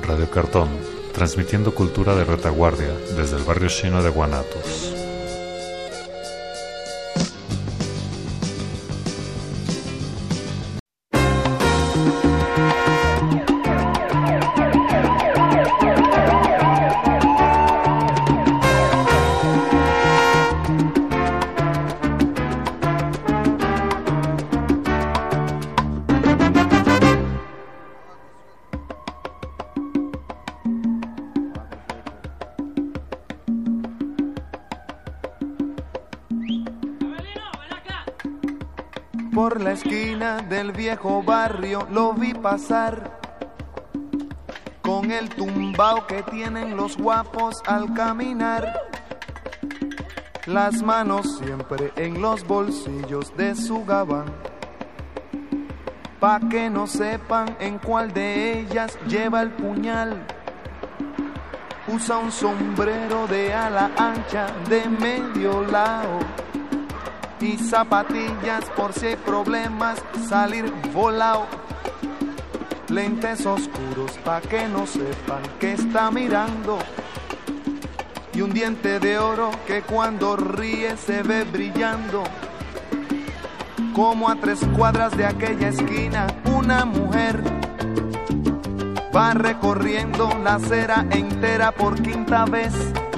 Radio Cartón, transmitiendo cultura de retaguardia desde el barrio chino de Guanatos. Por la esquina del viejo barrio lo vi pasar, con el tumbao que tienen los guapos al caminar, las manos siempre en los bolsillos de su gabán, pa' que no sepan en cuál de ellas lleva el puñal. Usa un sombrero de ala ancha de medio lado y zapatillas por si hay problemas, salir volado. Lentes oscuros pa' que no sepan que está mirando, y un diente de oro que cuando ríe se ve brillando. Como a 3 cuadras de aquella esquina una mujer va recorriendo la acera entera por 5ª vez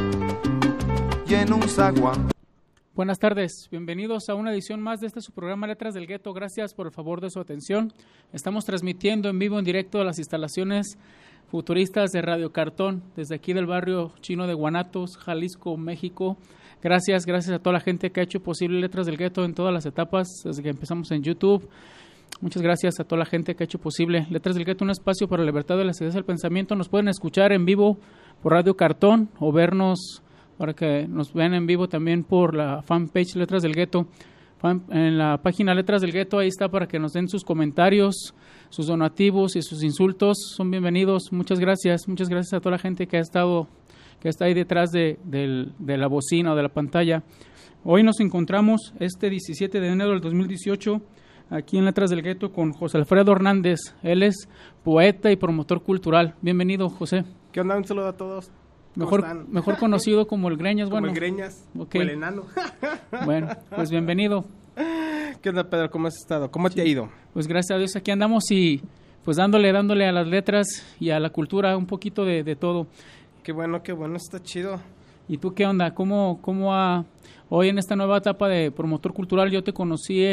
y en un zaguán. Buenas tardes, bienvenidos a una edición más de su programa Letras del Gueto. Gracias por el favor de su atención. Estamos transmitiendo en vivo, en directo de las instalaciones futuristas de Radio Cartón, desde aquí del barrio chino de Guanatos, Jalisco, México. Gracias a toda la gente que ha hecho posible Letras del Gueto en todas las etapas, desde que empezamos en YouTube. Muchas gracias a toda la gente que ha hecho posible Letras del Gueto, un espacio para la libertad de las ideas del pensamiento. Nos pueden escuchar en vivo por Radio Cartón o vernos para que nos vean en vivo también por la fanpage Letras del Gueto. En la página Letras del Gueto, ahí está para que nos den sus comentarios, sus donativos y sus insultos. Son bienvenidos. Muchas gracias a toda la gente que está ahí detrás de la bocina o de la pantalla. Hoy nos encontramos este 17 de enero del 2018 aquí en Letras del Gueto con José Alfredo Hernández. Él es poeta y promotor cultural. Bienvenido, José. ¿Qué onda? Un saludo a todos. Mejor conocido como el Greñas. Como bueno, el Greñas, okay. O el enano. Bueno, pues bienvenido. ¿Qué onda, Pedro? ¿Cómo has estado? ¿Cómo te ha ido? Pues gracias a Dios aquí andamos y pues dándole a las letras y a la cultura un poquito de todo. Qué bueno, está chido. ¿Y tú qué onda? ¿Cómo hoy en esta nueva etapa de promotor cultural? Yo te conocí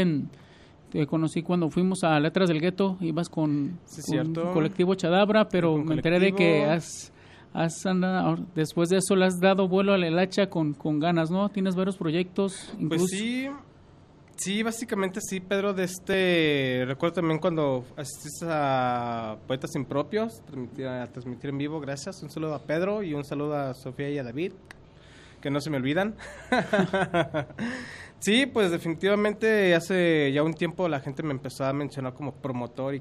cuando fuimos a Letras del Gueto, ibas con Colectivo Chadabra, pero me enteré de que has andado, después de eso le has dado vuelo a la hacha con ganas, ¿no? Tienes varios proyectos, incluso. Pues sí, básicamente sí, Pedro. Recuerdo también cuando asististe a Poetas Impropios, a transmitir en vivo, gracias. Un saludo a Pedro y un saludo a Sofía y a David, que no se me olvidan. Sí, pues definitivamente hace ya un tiempo la gente me empezó a mencionar como promotor.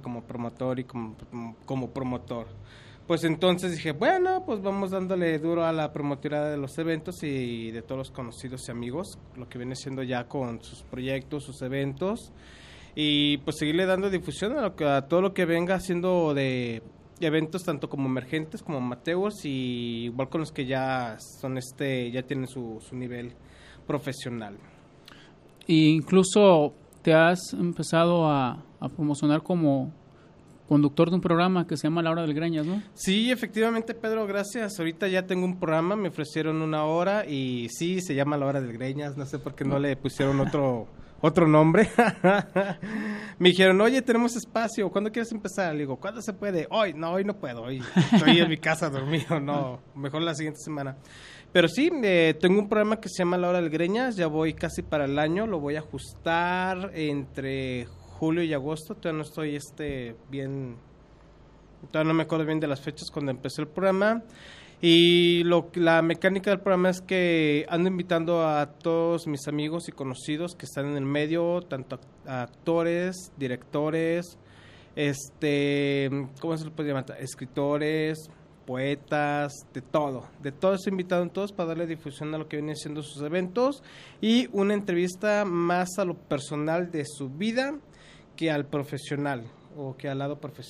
Pues entonces dije, bueno, pues vamos dándole duro a la promotoría de los eventos y de todos los conocidos y amigos, lo que viene siendo ya con sus proyectos, sus eventos, y pues seguirle dando difusión a todo lo que venga haciendo de eventos tanto como emergentes como amateurs, y igual con los que ya son ya tienen su nivel profesional. E incluso te has empezado a promocionar como conductor de un programa que se llama La Hora del Greñas, ¿no? Sí, efectivamente, Pedro, gracias. Ahorita ya tengo un programa, me ofrecieron 1 hora y sí, se llama La Hora del Greñas. No sé por qué no le pusieron otro nombre. Me dijeron, oye, tenemos espacio, ¿cuándo quieres empezar? Le digo, ¿cuándo se puede? Hoy no puedo, hoy estoy en mi casa dormido, no, mejor la siguiente semana. Pero sí, tengo un programa que se llama La Hora del Greñas, ya voy casi para el año, lo voy a ajustar entre julio y agosto, todavía no estoy bien, todavía no me acuerdo bien de las fechas cuando empecé el programa, y la mecánica del programa es que ando invitando a todos mis amigos y conocidos que están en el medio, tanto actores, directores, ¿cómo se les puede llamar? Escritores, poetas, de todo estoy invitado en todos para darle difusión a lo que vienen siendo sus eventos y una entrevista más a lo personal de su vida que al profesional o que al lado profesional.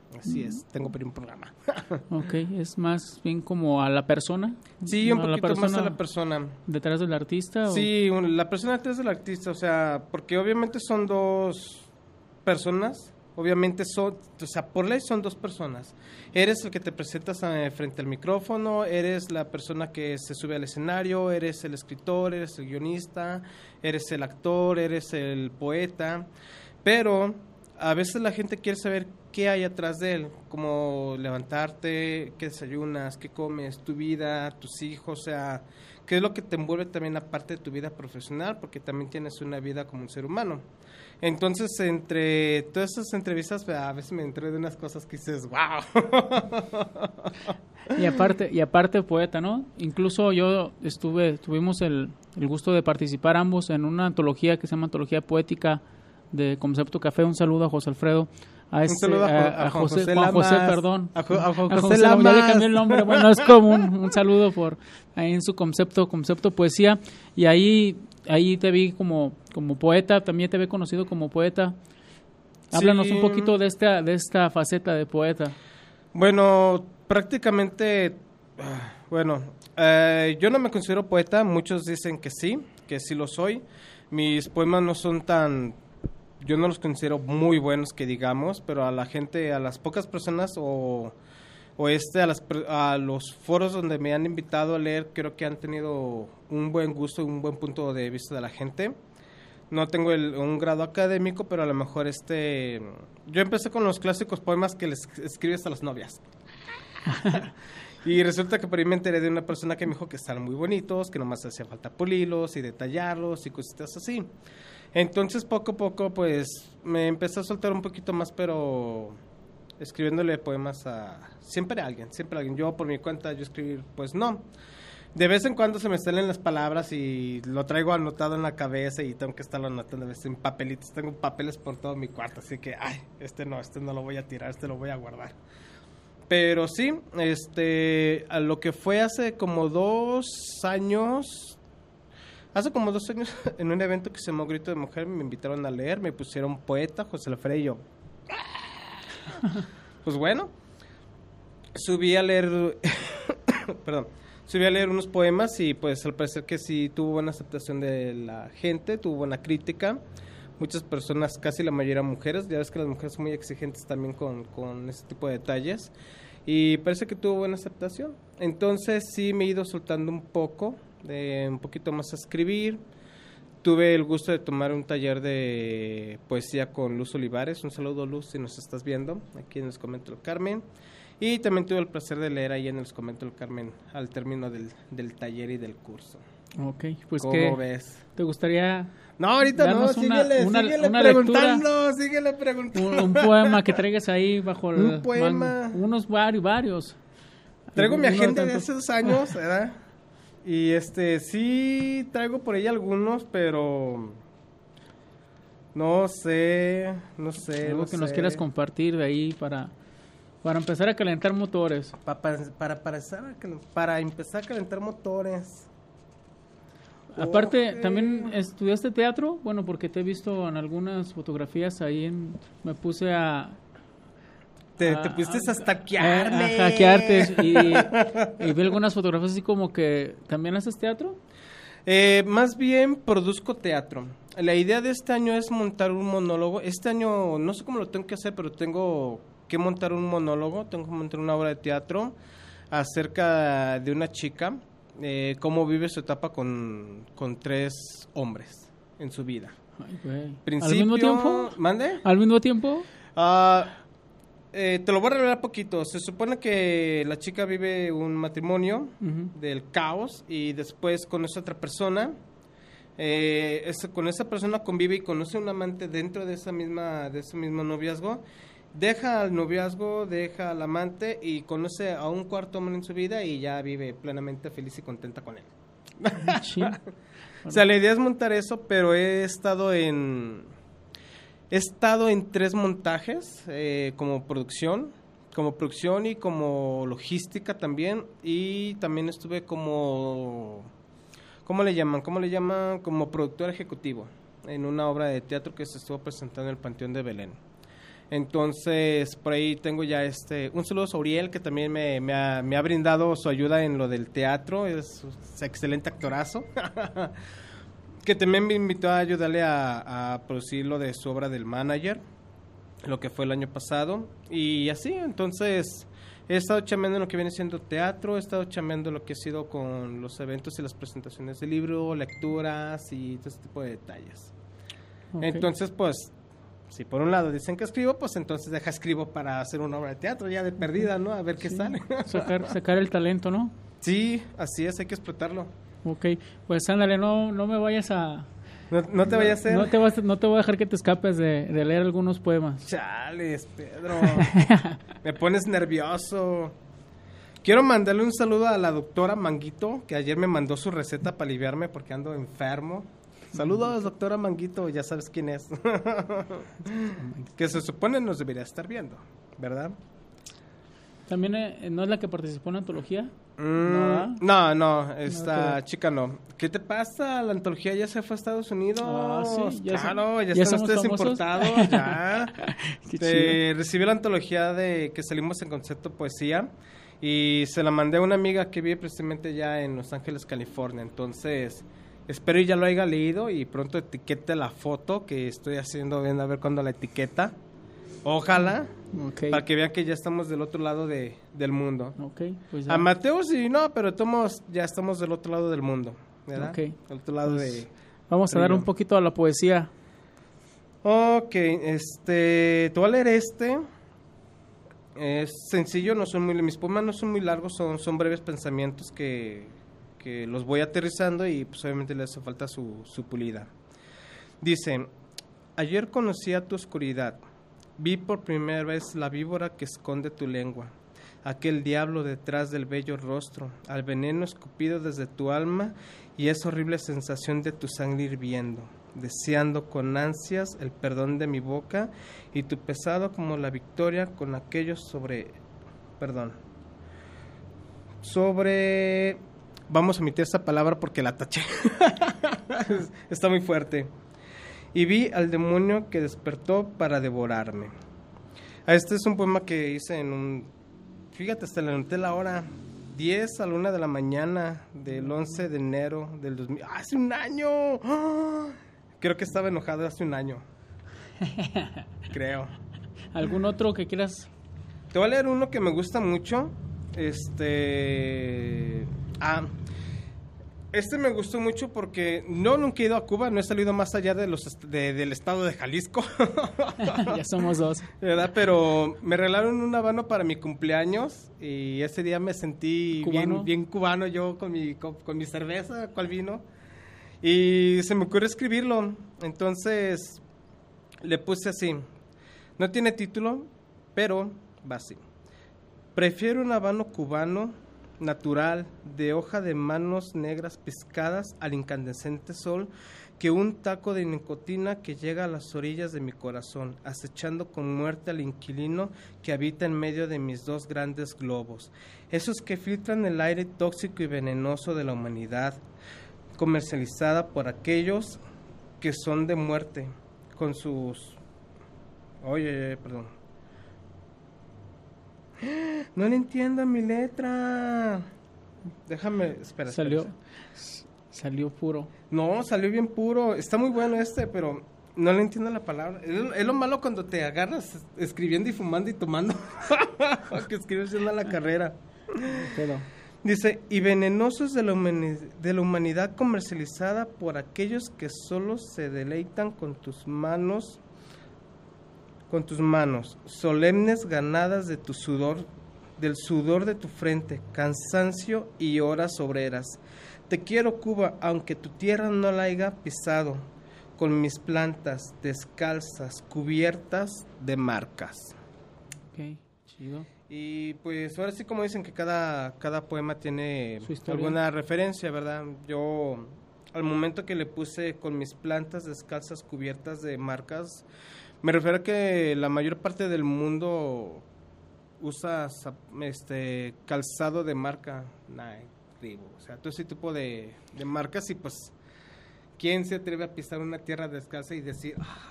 Así es, tengo por un programa. Ok, es más bien como a la persona. Sí, un ¿A la poquito más a la persona. ¿Detrás del artista? Sí, la persona detrás del artista, o sea, porque obviamente son dos personas, obviamente son, o sea, por ley son dos personas. Eres el que te presentas frente al micrófono, eres la persona que se sube al escenario, eres el escritor, eres el guionista, eres el actor, eres el poeta, pero a veces la gente quiere saber qué hay atrás de él, como levantarte, qué desayunas, qué comes, tu vida, tus hijos, o sea, qué es lo que te envuelve también aparte de tu vida profesional, porque también tienes una vida como un ser humano. Entonces, entre todas esas entrevistas, a veces me entré de unas cosas que dices, wow. Y aparte poeta, ¿no? Incluso yo tuvimos el gusto de participar ambos en una antología que se llama Antología Poética de Concepto Café. Un saludo a José Alfredo. Un saludo a Juan José Lamas. A Juan José Lamas. Lamas. Ya le cambié el nombre. Bueno, es común. Un saludo por ahí en su concepto poesía. Y ahí te vi como poeta, también te vi conocido como poeta. Háblanos un poquito de esta faceta de poeta. Bueno, prácticamente, yo no me considero poeta, muchos dicen que sí lo soy. Mis poemas no son yo no los considero muy buenos que digamos, pero a la gente, a las pocas personas a los foros donde me han invitado a leer, creo que han tenido un buen gusto y un buen punto de vista de la gente. No tengo un grado académico, pero a lo mejor yo empecé con los clásicos poemas que les escribes a las novias. Y resulta que por ahí me enteré de una persona que me dijo que estaban muy bonitos, que nomás hacía falta pulirlos y detallarlos y cositas así. Entonces poco a poco pues me empecé a soltar un poquito más, pero escribiéndole poemas siempre a alguien. Yo por mi cuenta, yo escribir, pues no. De vez en cuando se me salen las palabras y lo traigo anotado en la cabeza y tengo que estarlo anotando a veces en papelitos. Tengo papeles por todo mi cuarto, así que, este no lo voy a tirar, lo voy a guardar. Pero sí, a lo que fue hace como 2 años, en un evento que se llamó Grito de Mujer, me invitaron a leer, me pusieron poeta, José Alfredo, y yo, pues bueno, subí a leer unos poemas y pues al parecer que sí tuvo buena aceptación de la gente, tuvo buena crítica. Muchas personas, casi la mayoría mujeres, ya ves que las mujeres son muy exigentes también con ese tipo de detalles, y parece que tuvo buena aceptación. Entonces sí me he ido soltando un poquito más a escribir. Tuve el gusto de tomar un taller de poesía con Luz Olivares. Un saludo, Luz, si nos estás viendo, aquí en el Convento del Carmen. Y también tuve el placer de leer ahí en el Convento del Carmen al término del taller y del curso. Ok, pues ¿cómo ves? ¿Te gustaría? No, ahorita no, síguele preguntando. Un poema que traigas ahí bajo el... Un poema. Unos varios. Traigo mi agenda de hace 2 años, ¿verdad? Y sí traigo por ahí algunos, pero no sé. Algo que nos quieras compartir de ahí para empezar a calentar motores. Para empezar a calentar motores. Aparte, ¿también estudiaste teatro? Bueno, porque te he visto en algunas fotografías ahí me puse Te pusiste a stalkearme. A hackearte y vi algunas fotografías así como que... ¿También haces teatro? Más bien produzco teatro. La idea de este año es montar un monólogo. Este año no sé cómo lo tengo que hacer, pero tengo que montar un monólogo, tengo que montar una obra de teatro acerca de una chica, cómo vive su etapa con 3 hombres en su vida. Ay, güey. Principio, ¿Al mismo tiempo? ¿Mande? ¿Al mismo tiempo? Te lo voy a revelar poquito. Se supone que la chica vive un matrimonio del caos y después conoce a otra persona. Con esa persona convive y conoce a un amante dentro de ese mismo noviazgo. Deja al noviazgo, deja al amante y conoce a un 4º hombre en su vida y ya vive plenamente feliz y contenta con él. Sí. O sea, la idea es montar eso, pero he estado en 3 montajes como producción y como logística también, y también estuve como, ¿cómo le llaman? Como productor ejecutivo en una obra de teatro que se estuvo presentando en el Panteón de Belén. Entonces, por ahí tengo ya un saludo a Uriel, que también me ha brindado su ayuda en lo del teatro, es excelente actorazo, que también me invitó a ayudarle a producir lo de su obra del Manager, lo que fue el año pasado, y así. Entonces he estado chambeando en lo que viene siendo teatro, he estado chambeando lo que ha sido con los eventos y las presentaciones de libro, lecturas y todo ese tipo de detalles. Okay. Entonces, pues, si por un lado dicen que escribo, pues entonces escribo para hacer una obra de teatro ya de perdida, ¿no? A ver qué sale. Sacar el talento, ¿no? Sí, así es, hay que explotarlo. Ok, pues ándale, no me vayas a... No te vayas a hacer. No te voy a dejar que te escapes de leer algunos poemas. Chales, Pedro. Me pones nervioso. Quiero mandarle un saludo a la doctora Manguito, que ayer me mandó su receta para aliviarme porque ando enfermo. Saludos, doctora Manguito, ya sabes quién es. Que se supone nos debería estar viendo, ¿verdad? ¿También no es la que participó en la antología? No, esta chica no. ¿Qué te pasa? La antología ya se fue a Estados Unidos. Sí, claro, ya están ustedes importados. Ya. Recibí la antología de que salimos en Concepto Poesía y se la mandé a una amiga que vive precisamente ya en Los Ángeles, California. Entonces, espero ya lo haya leído y pronto etiquete la foto que estoy haciendo, viendo a ver cuándo la etiqueta. Ojalá, para que vean que ya estamos del otro lado del mundo. Pues ya. A Mateo sí, no, pero ya estamos del otro lado del mundo, ¿verdad? Del otro lado pues vamos a dar un poquito a la poesía. Ok, te voy a leer Es sencillo, mis poemas no son muy largos, son breves pensamientos que los voy aterrizando y pues obviamente le hace falta su pulida. Dice: ayer conocí a tu oscuridad. Vi por primera vez la víbora que esconde tu lengua, aquel diablo detrás del bello rostro, al veneno escupido desde tu alma y esa horrible sensación de tu sangre hirviendo, deseando con ansias el perdón de mi boca y tu pesado como la victoria con aquellos vamos a omitir esa palabra porque la taché. Está muy fuerte. Y vi al demonio que despertó para devorarme. Este es un poema que hice fíjate, hasta le anoté la hora, 10 a la 1 de la mañana del 11 de enero del 2000. ¡Hace un año! ¡Oh! Creo que estaba enojado hace un año. Creo. ¿Algún otro que quieras? Te voy a leer uno que me gusta mucho. Me gustó mucho porque nunca he ido a Cuba, no he salido más allá del estado de Jalisco. Ya somos dos. ¿Verdad? Pero me regalaron un habano para mi cumpleaños y ese día me sentí bien cubano yo con mi cerveza, ¿cuál vino? Y se me ocurrió escribirlo, entonces le puse así. No tiene título, pero va así. Prefiero un habano cubano natural, de hoja de manos negras pescadas al incandescente sol, que un taco de nicotina que llega a las orillas de mi corazón, acechando con muerte al inquilino que habita en medio de mis dos grandes globos, esos que filtran el aire tóxico y venenoso de la humanidad, comercializada por aquellos que son de muerte, con sus... perdón. No le entiendo mi letra. Déjame, espera. Salió puro. No, salió bien puro. Está muy bueno pero no le entiendo la palabra. Es lo malo cuando te agarras escribiendo y fumando y tomando. Que escribes en la carrera. Pero. Dice: y venenosos de la humanidad comercializada por aquellos que solo se deleitan con tus manos, solemnes ganadas de tu sudor, del sudor de tu frente, cansancio y horas obreras. Te quiero, Cuba, aunque tu tierra no la haya pisado, con mis plantas descalzas, cubiertas de marcas. Ok, chido. Y pues ahora sí, como dicen que cada poema tiene alguna referencia, ¿verdad? Yo, al momento que le puse con mis plantas descalzas, cubiertas de marcas, me refiero a que la mayor parte del mundo usa calzado de marca Nike, Reebok, o sea, todo ese tipo de marcas, y pues, ¿quién se atreve a pisar una tierra descalza y decir,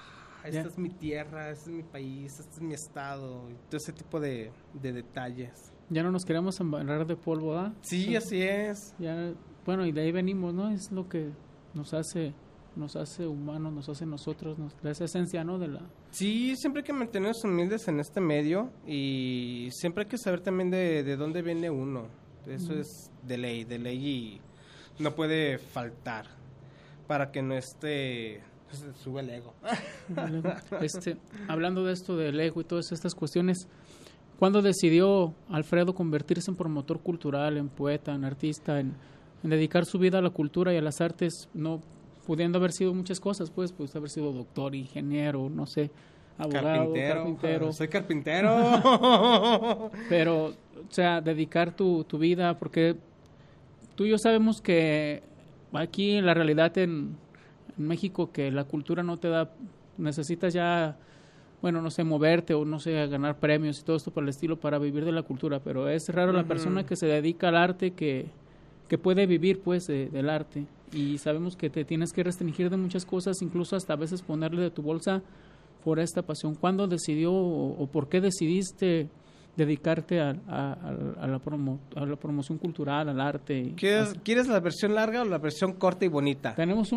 esta es mi tierra, este es mi país, este es mi estado, y todo ese tipo de detalles. Ya no nos queremos embarrar de polvo, ¿verdad? Sí, así es. Ya, bueno, y de ahí venimos, ¿no? Es lo que nos hace humanos, nos hace nosotros, esa esencia, ¿no? Sí, siempre hay que mantenernos humildes en este medio y siempre hay que saber también de dónde viene uno. Eso es de ley y no puede faltar para que no se sube el ego. Hablando de esto del ego y todas estas cuestiones, ¿cuándo decidió Alfredo convertirse en promotor cultural, en poeta, en artista, en dedicar su vida a la cultura y a las artes, no pudiendo haber sido muchas cosas, pues haber sido doctor, ingeniero, no sé, abogado, carpintero. Soy carpintero. Pero, o sea, dedicar tu vida, porque tú y yo sabemos que aquí en la realidad en México que la cultura no te da, necesitas ya, bueno, no sé, moverte o no sé, ganar premios y todo esto por el estilo para vivir de la cultura, pero es raro la persona que se dedica al arte que puede vivir pues del arte, y sabemos que te tienes que restringir de muchas cosas, incluso hasta a veces ponerle de tu bolsa por esta pasión. ¿Cuándo decidió o por qué decidiste dedicarte a la promoción cultural, al arte? ¿Quieres la versión larga o la versión corta y bonita? Tenemos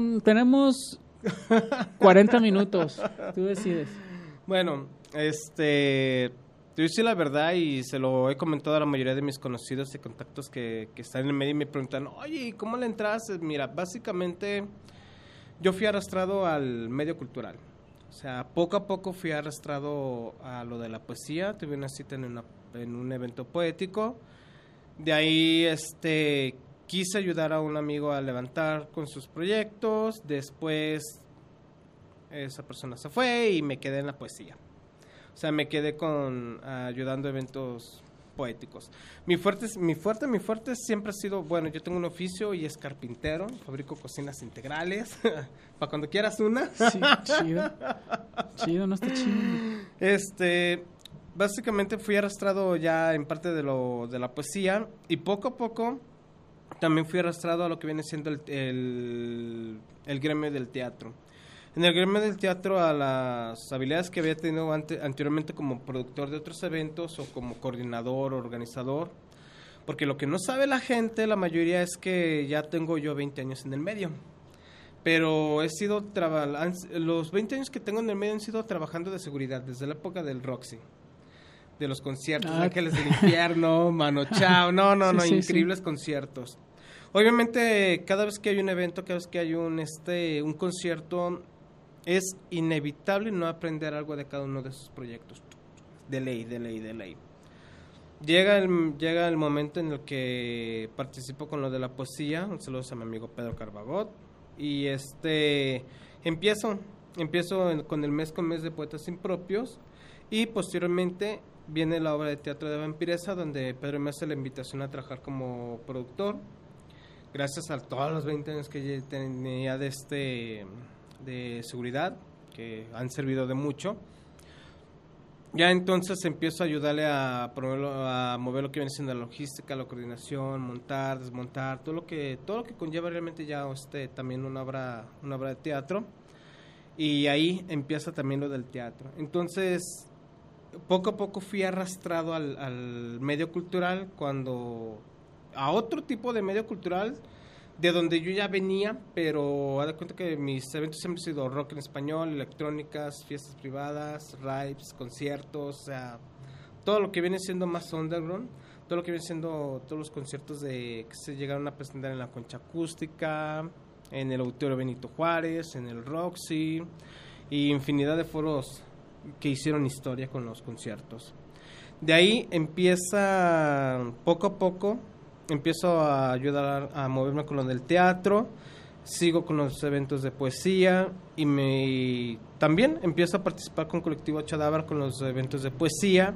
40 minutos, tú decides. Bueno, te voy a decir la verdad y se lo he comentado a la mayoría de mis conocidos y contactos que están en el medio y me preguntan, oye, ¿cómo le entraste? Mira, básicamente yo fui arrastrado al medio cultural. O sea, poco a poco fui arrastrado a lo de la poesía. Tuve una cita en un evento poético. De ahí quise ayudar a un amigo a levantar con sus proyectos. Después esa persona se fue y me quedé en la poesía. O sea, me quedé ayudando a eventos poéticos. Mi fuerte siempre ha sido, bueno, yo tengo un oficio y es carpintero, fabrico cocinas integrales, para cuando quieras una. Sí, chido, no está chido. Básicamente fui arrastrado ya en parte de la poesía y poco a poco también fui arrastrado a lo que viene siendo el gremio del teatro. En el gremio del teatro, a las habilidades que había tenido anteriormente como productor de otros eventos o como coordinador, organizador, porque lo que no sabe la gente, la mayoría, es que ya tengo yo 20 años en el medio, pero los 20 años que tengo en el medio han sido trabajando de seguridad, desde la época del Roxy, de los conciertos, Ángeles del Infierno, Mano Chao, increíbles conciertos. Obviamente, cada vez que hay un evento, cada vez que hay un concierto, es inevitable no aprender algo de cada uno de esos proyectos. De ley. Llega el momento en el que participo con lo de la poesía. Un saludo a mi amigo Pedro Carbagot. Y empiezo con el mes de Poetas Impropios. Y posteriormente viene la obra de teatro de Vampiresa, donde Pedro me hace la invitación a trabajar como productor. Gracias a todos los 20 años que tenía de seguridad, que han servido de mucho. Ya entonces empiezo a ayudarle a mover lo que viene siendo la logística, la coordinación, montar, desmontar, todo lo que conlleva realmente ya también una obra de teatro. Y ahí empieza también lo del teatro. Entonces, poco a poco fui arrastrado al medio cultural, a otro tipo de medio cultural de donde yo ya venía, pero haz de cuenta que mis eventos siempre han sido rock en español, electrónicas, fiestas privadas, raves, conciertos, o sea, todo lo que viene siendo más underground, todo lo que viene siendo todos los conciertos que se llegaron a presentar en la Concha Acústica, en el Auditorio Benito Juárez, en el Roxy, y infinidad de foros que hicieron historia con los conciertos. De ahí empieza poco a poco. Empiezo a ayudar a moverme con lo del teatro, sigo con los eventos de poesía y también empiezo a participar con Colectivo Chadávar con los eventos de poesía.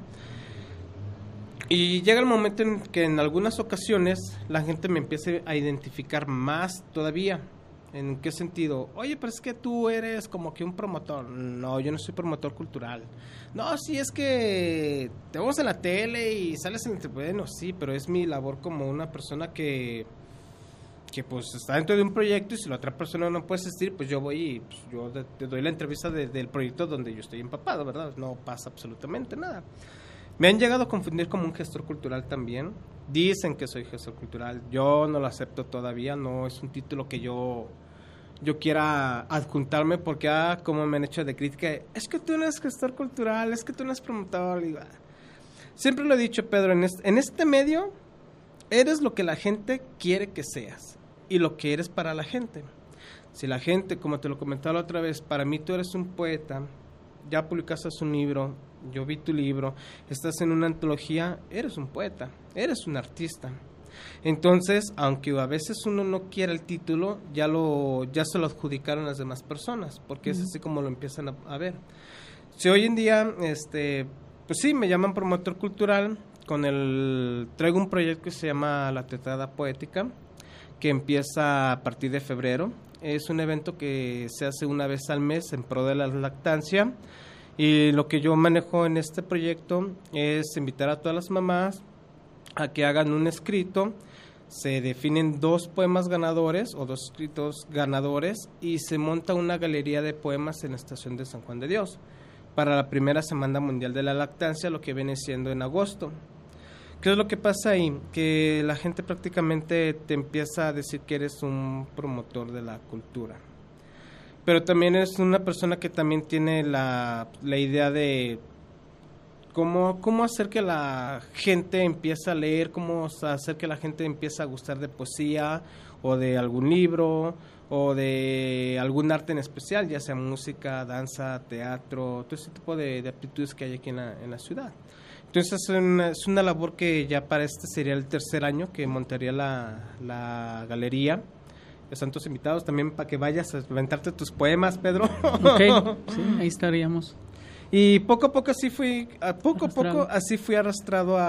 Y llega el momento en que en algunas ocasiones la gente me empieza a identificar más todavía. ¿En qué sentido? Oye, pero es que tú eres como que un promotor. No, yo no soy promotor cultural. No, sí, es que te vemos en la tele y sales en el... Bueno, sí, pero es mi labor como una persona que que pues está dentro de un proyecto y si la otra persona no puede asistir, pues yo voy y pues, yo te doy la entrevista del proyecto donde yo estoy empapado, ¿verdad? No pasa absolutamente nada. Me han llegado a confundir como un gestor cultural también. Dicen que soy gestor cultural. Yo no lo acepto todavía. No es un título que yo quiera adjuntarme porque, como me han hecho de crítica, es que tú no eres gestor cultural, es que tú no eres promotor. Y, siempre lo he dicho, Pedro, en este medio eres lo que la gente quiere que seas y lo que eres para la gente. Si la gente, como te lo comentaba la otra vez, para mí tú eres un poeta, ya publicaste un libro, yo vi tu libro, estás en una antología, eres un poeta, eres un artista. Entonces, aunque a veces uno no quiera el título, ya se lo adjudicaron las demás personas, porque es así como lo empiezan a ver. Si hoy en día, pues sí, me llaman promotor cultural, traigo un proyecto que se llama La Tetrada Poética, que empieza a partir de febrero. Es un evento que se hace una vez al mes en pro de la lactancia. Y lo que yo manejo en este proyecto es invitar a todas las mamás a que hagan un escrito. Se definen 2 poemas ganadores o 2 escritos ganadores y se monta una galería de poemas en la estación de San Juan de Dios para la primera Semana Mundial de la Lactancia, lo que viene siendo en agosto. ¿Qué es lo que pasa ahí? Que la gente prácticamente te empieza a decir que eres un promotor de la cultura. Pero también eres una persona que también tiene la idea de cómo hacer que la gente empiece a leer, cómo hacer que la gente empiece a gustar de poesía o de algún libro o de algún arte en especial, ya sea música, danza, teatro, todo ese tipo de aptitudes que hay aquí en la ciudad. Entonces es una labor que ya para sería el 3er año que montaría la galería. Están todos invitados también para que vayas a aventarte tus poemas, Pedro. Ok, sí, ahí estaríamos. Y poco a poco así fui arrastrado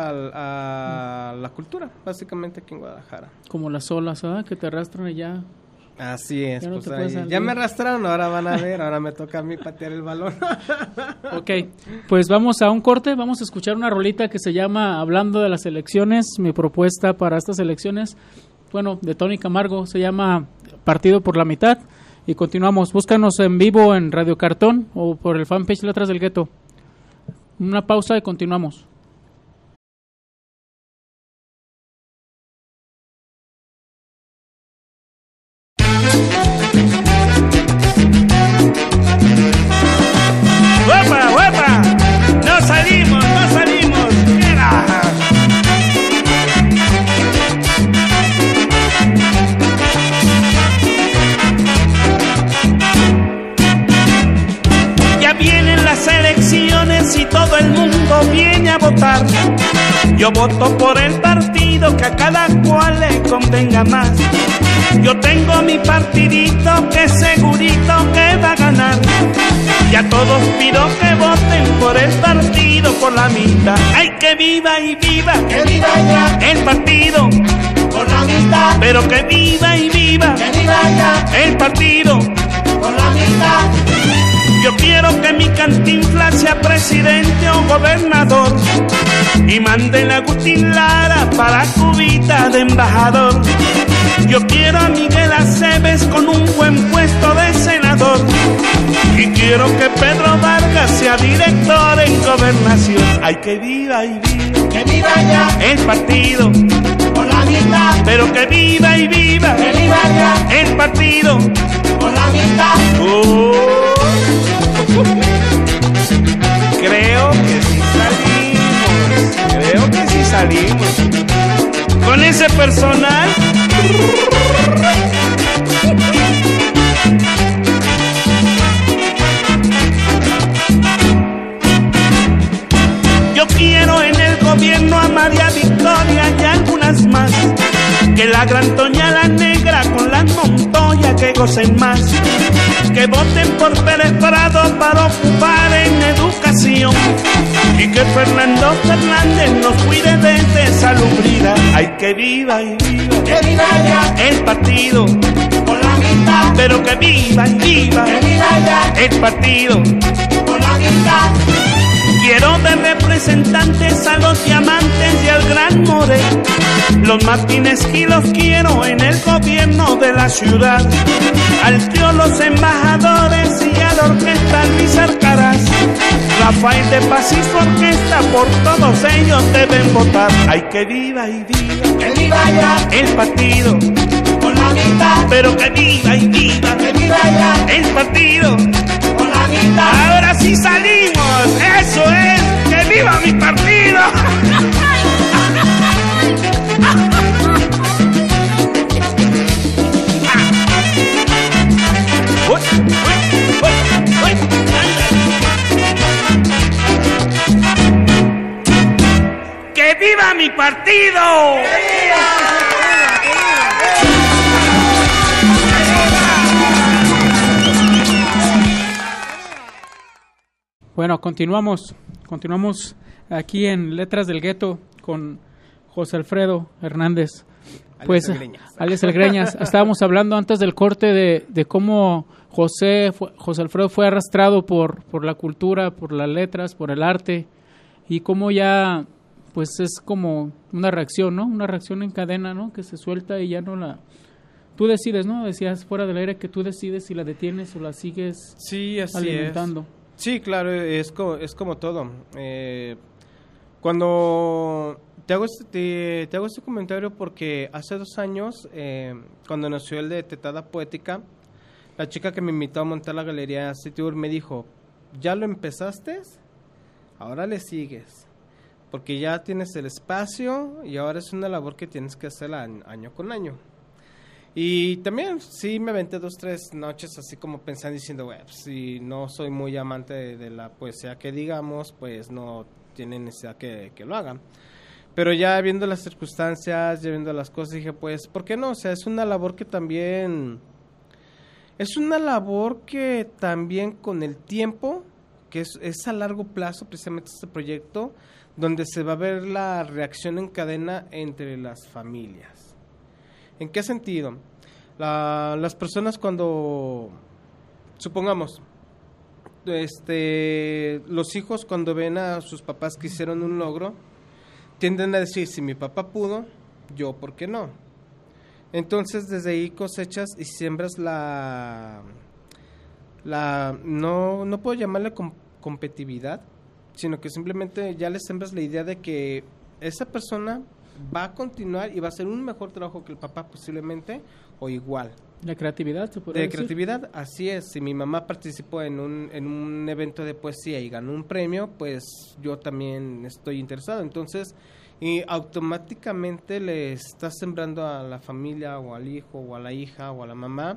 a la cultura, básicamente aquí en Guadalajara. Como las olas, ¿verdad? Que te arrastran allá. Así es, ya, no pues ya me arrastraron, ahora van a ver, ahora me toca a mí patear el balón. Ok, pues vamos a un corte, vamos a escuchar una rolita que se llama Hablando de las elecciones. Mi propuesta para estas elecciones, bueno, de Tony Camargo, se llama Partido por la Mitad. Y continuamos, búscanos en vivo en Radio Cartón o por el fanpage Letras del Gueto. Una pausa y continuamos. ¡Huepa, huepa! ¡No salimos, no salimos! ¡Mira! Ya vienen las elecciones y todo el mundo viene a votar. Yo voto por el partido que a cada cual le convenga más. Yo tengo mi partidito que segurito que va a ganar. Y a todos pido que voten por el partido por la mitad. ¡Ay, que viva y viva! ¡Que viva ya! El partido por la mitad. Pero que viva y viva! ¡Que viva ya! El partido por la mitad. Yo quiero que mi Cantinflas sea presidente o gobernador y manden a Agustín Lara para Cubita de embajador. Yo quiero a Miguel Aceves con un buen puesto de senador y quiero que Pedro Vargas sea director en gobernación. ¡Ay, que viva y viva! ¡Que viva ya! El partido por la mitad. Pero que viva y viva! ¡Que viva ya! El partido por la mitad. Creo que sí salimos. Con ese personal. Yo quiero en el gobierno a María Victoria y algunas más. Que la gran Toña la Negra con la Montoya que gocen más. Que voten por Pérez Prado para ocupar en educación. Y que Fernando Fernández nos cuide de salubridad. ¡Ay, que viva y viva! ¡Que viva ya! El partido por la mitad. Pero que viva y viva! ¡Que viva ya! El partido por la mitad. Quiero ver representantes a los diamantes y al Gran More. Los Martínez y los quiero en el gobierno de la ciudad. Al tío los embajadores y a la orquesta Luis Alcaraz. Rafael de Paz y su orquesta, por todos ellos deben votar. Ay, que viva y viva, que viva ya el partido con la mitad, pero que viva y viva, que viva ya el partido con la mitad. Ahora sí salimos, eso es, que viva mi partido. ¡Que viva mi partido! Bueno, continuamos aquí en Letras del Gueto con José Alfredo Hernández, pues alias El Greñas. Estábamos hablando antes del corte de cómo José Alfredo fue arrastrado por la cultura, por las letras, por el arte, y cómo ya pues es como una reacción, ¿no? Una reacción en cadena, ¿no? Que se suelta y ya no la... Tú decides, ¿no? Decías fuera del aire que tú decides si la detienes o la sigues alimentando. Sí, claro, es como todo. Cuando te hago este comentario porque hace 2 años, cuando nació el de Tetada Poética, la chica que me invitó a montar la galería City Tour me dijo, ¿ya lo empezaste? Ahora le sigues, porque ya tienes el espacio y ahora es una labor que tienes que hacer año con año. Y también sí me aventé 2-3 noches así como pensando diciendo, pues, si no soy muy amante de la poesía que digamos, pues no tiene necesidad que lo hagan. Pero ya viendo las circunstancias, ya viendo las cosas, dije, pues, ¿por qué no? O sea, es una labor que también con el tiempo, que es a largo plazo precisamente este proyecto, donde se va a ver la reacción en cadena entre las familias. ¿En qué sentido? Las personas cuando, supongamos, los hijos cuando ven a sus papás que hicieron un logro, tienden a decir, si mi papá pudo, yo, ¿por qué no? Entonces, desde ahí cosechas y siembras no puedo llamarle competitividad, sino que simplemente ya le siembras la idea de que esa persona va a continuar y va a hacer un mejor trabajo que el papá posiblemente o igual. ¿La creatividad se podría decir? Creatividad, así es. Si mi mamá participó en un evento de poesía y ganó un premio, pues yo también estoy interesado. Entonces, y automáticamente le estás sembrando a la familia o al hijo o a la hija o a la mamá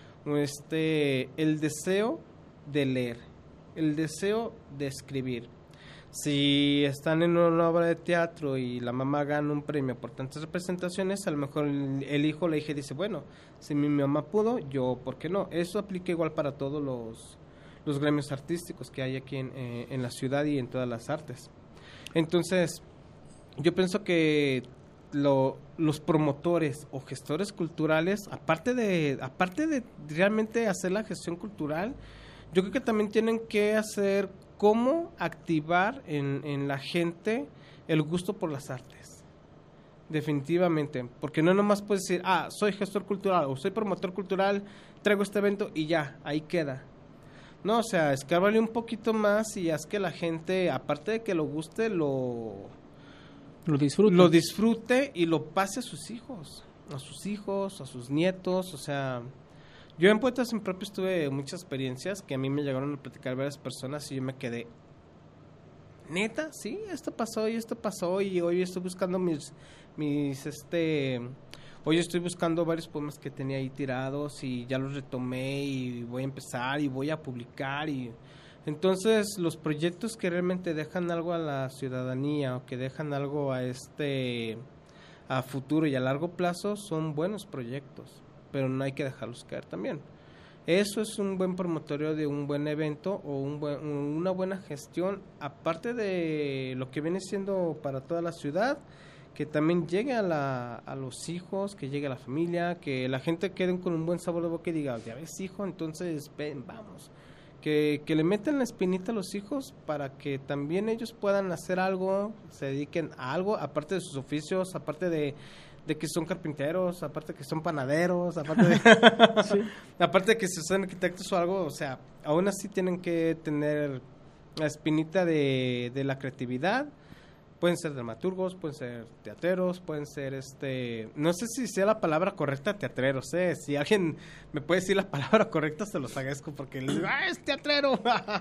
el deseo de leer, el deseo de escribir. Si están en una obra de teatro y la mamá gana un premio por tantas representaciones, a lo mejor el hijo o la hija dice, bueno, si mi mamá pudo, yo, ¿por qué no? Eso aplica igual para todos los gremios artísticos que hay aquí en la ciudad y en todas las artes. Entonces, yo pienso que los promotores o gestores culturales, aparte de realmente hacer la gestión cultural, yo creo que también tienen que hacer cómo activar en la gente el gusto por las artes. Definitivamente, porque no nomás puedes decir, soy gestor cultural o soy promotor cultural, traigo este evento y ya, ahí queda. No, o sea, escárbale un poquito más y haz que la gente, aparte de que lo guste, lo disfrute y lo pase a sus hijos, a sus nietos, o sea... Yo en Poetas Impropios tuve muchas experiencias que a mí me llegaron a platicar varias personas y yo me quedé, ¿neta? Sí, esto pasó y hoy estoy buscando hoy estoy buscando varios poemas que tenía ahí tirados y ya los retomé y voy a empezar y voy a publicar y... Entonces, los proyectos que realmente dejan algo a la ciudadanía o que dejan algo a futuro y a largo plazo son buenos proyectos, pero no hay que dejarlos caer también. Eso es un buen promotorio de un buen evento o una buena gestión, aparte de lo que viene siendo para toda la ciudad, que también llegue a los hijos, que llegue a la familia, que la gente quede con un buen sabor de boca y diga, ya ves hijo, entonces ven, vamos. Que le metan la espinita a los hijos para que también ellos puedan hacer algo, se dediquen a algo, aparte de sus oficios, aparte de de que son carpinteros, aparte de que son panaderos, aparte de, aparte de que si son arquitectos o algo, o sea, aún así tienen que tener la espinita de la creatividad. Pueden ser dramaturgos, pueden ser teatreros, pueden ser no sé si sea la palabra correcta teatreros, si alguien me puede decir la palabra correcta se los agradezco porque les digo, ¡ah, es teatrero!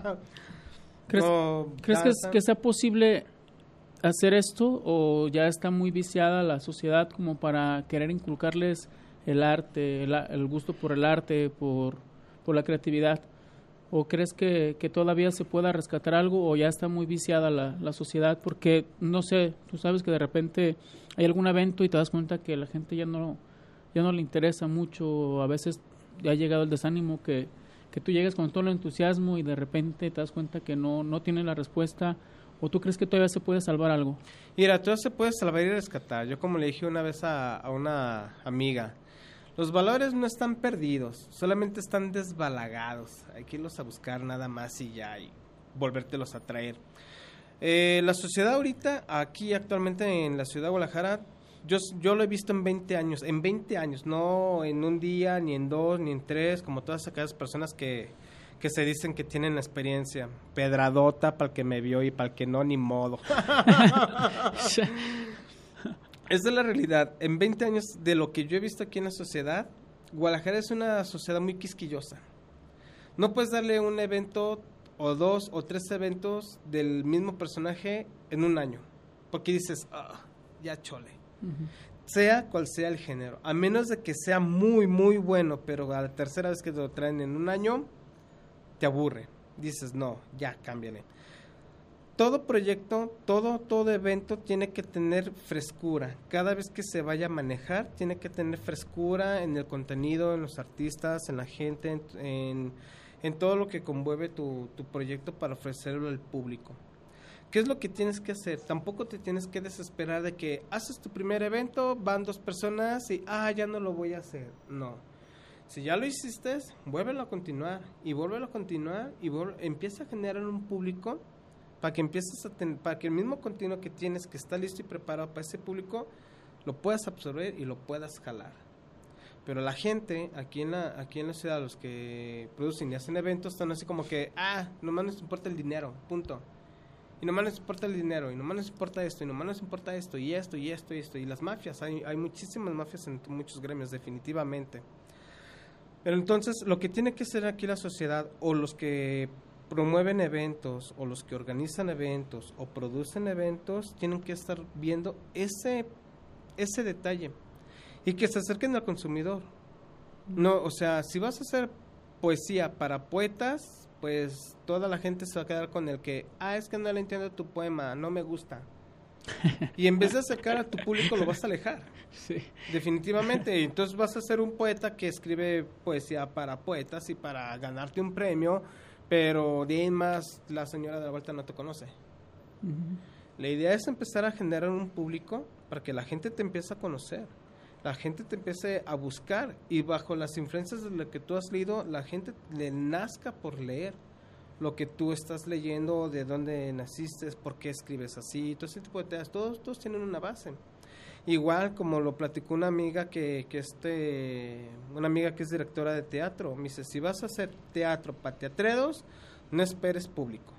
¿Crees que sea posible hacer esto o ya está muy viciada la sociedad como para querer inculcarles el arte, el gusto por el arte, por la creatividad? ¿O crees que todavía se pueda rescatar algo o ya está muy viciada la sociedad? Porque, no sé, tú sabes que de repente hay algún evento y te das cuenta que la gente ya no le interesa mucho, a veces ya ha llegado el desánimo que tú llegues con todo el entusiasmo y de repente te das cuenta que no tiene la respuesta. ¿O tú crees que todavía se puede salvar algo? Mira, todavía se puede salvar y rescatar. Yo como le dije una vez a una amiga, los valores no están perdidos, solamente están desbalagados. Hay que irlos a buscar nada más y ya, y volvértelos a traer. La sociedad ahorita, aquí actualmente en la ciudad de Guadalajara, yo lo he visto en 20 años, no en un día, ni en 2, ni en 3, como todas aquellas personas que se dicen que tienen la experiencia. Pedradota para el que me vio y para el que no, ni modo. Esa es la realidad. En 20 años de lo que yo he visto aquí en la sociedad, Guadalajara es una sociedad muy quisquillosa. No puedes darle un evento o 2 o 3 eventos del mismo personaje en un año, porque dices, ya chole. Uh-huh. Sea cual sea el género, a menos de que sea muy, muy bueno, pero a la tercera vez que te lo traen en un año, te aburre. Dices, no, ya, cámbiale. Todo proyecto, todo evento tiene que tener frescura. Cada vez que se vaya a manejar, tiene que tener frescura en el contenido, en los artistas, en la gente, en todo lo que conmueve tu proyecto para ofrecerlo al público. ¿Qué es lo que tienes que hacer? Tampoco te tienes que desesperar de que haces tu primer evento, van 2 personas y, ya no lo voy a hacer. No. Si ya lo hiciste, vuélvelo a continuar y vuélvelo a continuar y empieza a generar un público para que empieces para que el mismo contenido que tienes, que está listo y preparado para ese público, lo puedas absorber y lo puedas jalar. Pero la gente aquí en la ciudad, los que producen y hacen eventos, están así como que, nomás nos importa el dinero, punto. Y nomás nos importa el dinero, y nomás nos importa esto, y nomás nos importa esto, y esto, y esto, y esto. Y las mafias, hay muchísimas mafias en muchos gremios, definitivamente. Pero entonces, lo que tiene que hacer aquí la sociedad, o los que promueven eventos, o los que organizan eventos, o producen eventos, tienen que estar viendo ese detalle, y que se acerquen al consumidor. No, o sea, si vas a hacer poesía para poetas, pues toda la gente se va a quedar con el que, es que no le entiendo tu poema, no me gusta. Y en vez de acercar a tu público, lo vas a alejar. Sí. Definitivamente. Entonces vas a ser un poeta que escribe poesía para poetas y para ganarte un premio, pero de ahí más la señora de la vuelta no te conoce. Uh-huh. La idea es empezar a generar un público para que la gente te empiece a conocer, la gente te empiece a buscar, y bajo las influencias de lo que tú has leído, la gente le nazca por leer lo que tú estás leyendo, de dónde naciste, por qué escribes así, todo ese tipo de temas, todos tienen una base. Igual como lo platicó una amiga una amiga que es directora de teatro, me dice, si vas a hacer teatro para teatreros, no esperes público.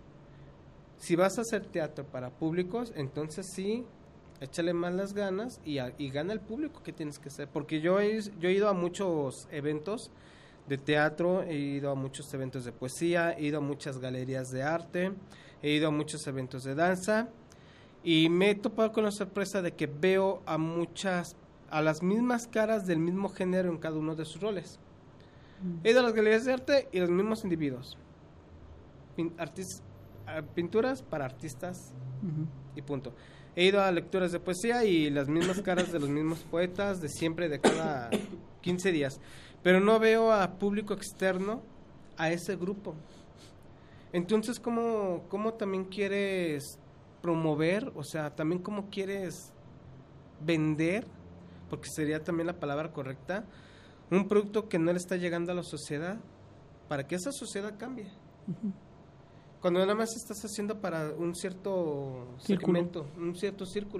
Si vas a hacer teatro para públicos, entonces sí, échale más las ganas y gana el público que tienes que hacer. Porque yo he ido a muchos eventos de teatro, he ido a muchos eventos de poesía, he ido a muchas galerías de arte, he ido a muchos eventos de danza, y me he topado con la sorpresa de que veo a las mismas caras del mismo género en cada uno de sus roles. He ido a las galerías de arte y los mismos individuos. Pinturas para artistas, uh-huh, y punto. He ido a lecturas de poesía y las mismas caras de los mismos poetas de siempre, de cada 15 días. Pero no veo a público externo a ese grupo. Entonces, ¿cómo también quieres promover? O sea, también cómo quieres vender, porque sería también la palabra correcta, un producto que no le está llegando a la sociedad, para que esa sociedad cambie. Uh-huh. Cuando nada más estás haciendo para un cierto segmento, un cierto círculo.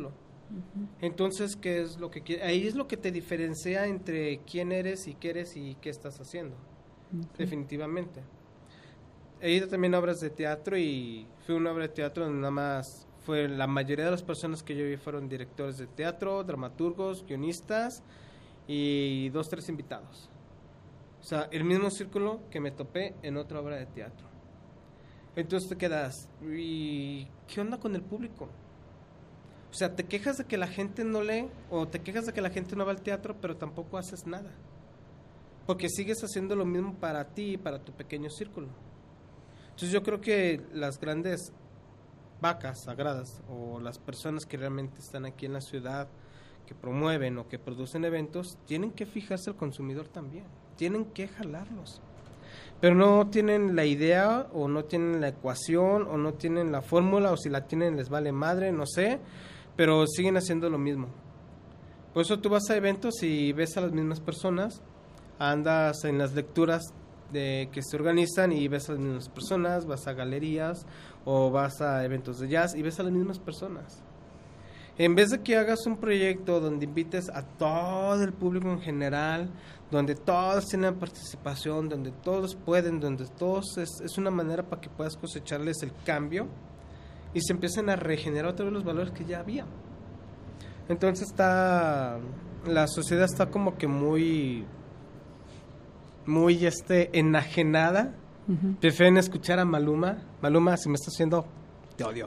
Entonces, ¿qué es lo que quieres? Ahí es lo que te diferencia entre quién eres y qué estás haciendo. Definitivamente. He ido también a obras de teatro y fue una obra de teatro donde nada más fue la mayoría de las personas que yo vi fueron directores de teatro, dramaturgos, guionistas y 2, 3 invitados. O sea, el mismo círculo que me topé en otra obra de teatro. Entonces te quedas, ¿y qué onda con el público? O sea, te quejas de que la gente no lee o te quejas de que la gente no va al teatro, pero tampoco haces nada. Porque sigues haciendo lo mismo para ti y para tu pequeño círculo. Entonces yo creo que las grandes vacas sagradas o las personas que realmente están aquí en la ciudad, que promueven o que producen eventos, tienen que fijarse al consumidor también. Tienen que jalarlos. Pero no tienen la idea o no tienen la ecuación o no tienen la fórmula o si la tienen les vale madre, no sé, pero siguen haciendo lo mismo. Por eso tú vas a eventos y ves a las mismas personas, andas en las lecturas de que se organizan y ves a las mismas personas, vas a galerías o vas a eventos de jazz y ves a las mismas personas. En vez de que hagas un proyecto donde invites a todo el público en general, donde todos tienen participación, donde todos pueden, donde todos es una manera para que puedas cosecharles el cambio y se empiecen a regenerar otra vez los valores que ya había. Entonces la sociedad está como que muy enajenada. Prefieren escuchar a Maluma. Maluma, si me estás haciendo, te odio.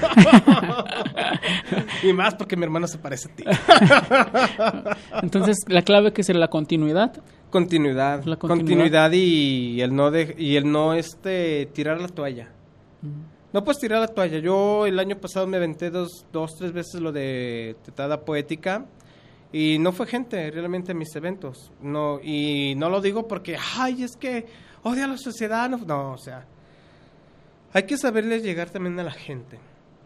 Y más porque mi hermano se parece a ti. Entonces, la clave que será la continuidad. Continuidad y el no tirar la toalla. No puedes tirar la toalla. Yo el año pasado me aventé 2, 3 veces lo de tetada poética y no fue gente realmente a mis eventos. No, y no lo digo porque es que odia a la sociedad. No, o sea, hay que saberle llegar también a la gente.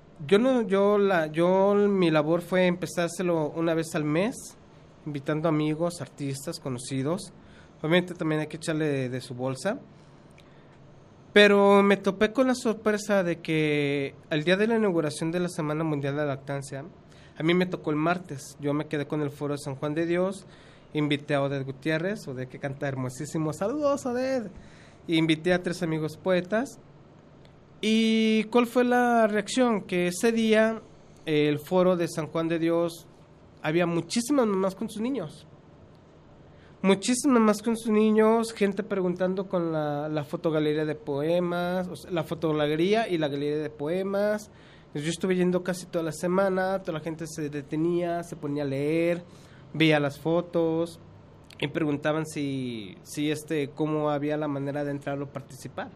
Mi labor fue empezárselo una vez al mes, invitando amigos, artistas, conocidos. Obviamente también hay que echarle de su bolsa. Pero me topé con la sorpresa de que el día de la inauguración de la Semana Mundial de la Lactancia, a mí me tocó el martes. Yo me quedé con el foro de San Juan de Dios, invité a Oded Gutiérrez, Oded que canta hermosísimo, saludos Oded, invité a 3 amigos poetas. ¿Y cuál fue la reacción? Que ese día el foro de San Juan de Dios había muchísimas mamás con sus niños. Muchísimas más con sus niños, gente preguntando con la fotogalería de poemas, o sea, la fotogalería y la galería de poemas. Yo estuve yendo casi toda la semana, toda la gente se detenía, se ponía a leer, veía las fotos y preguntaban si cómo había la manera de entrar o participar.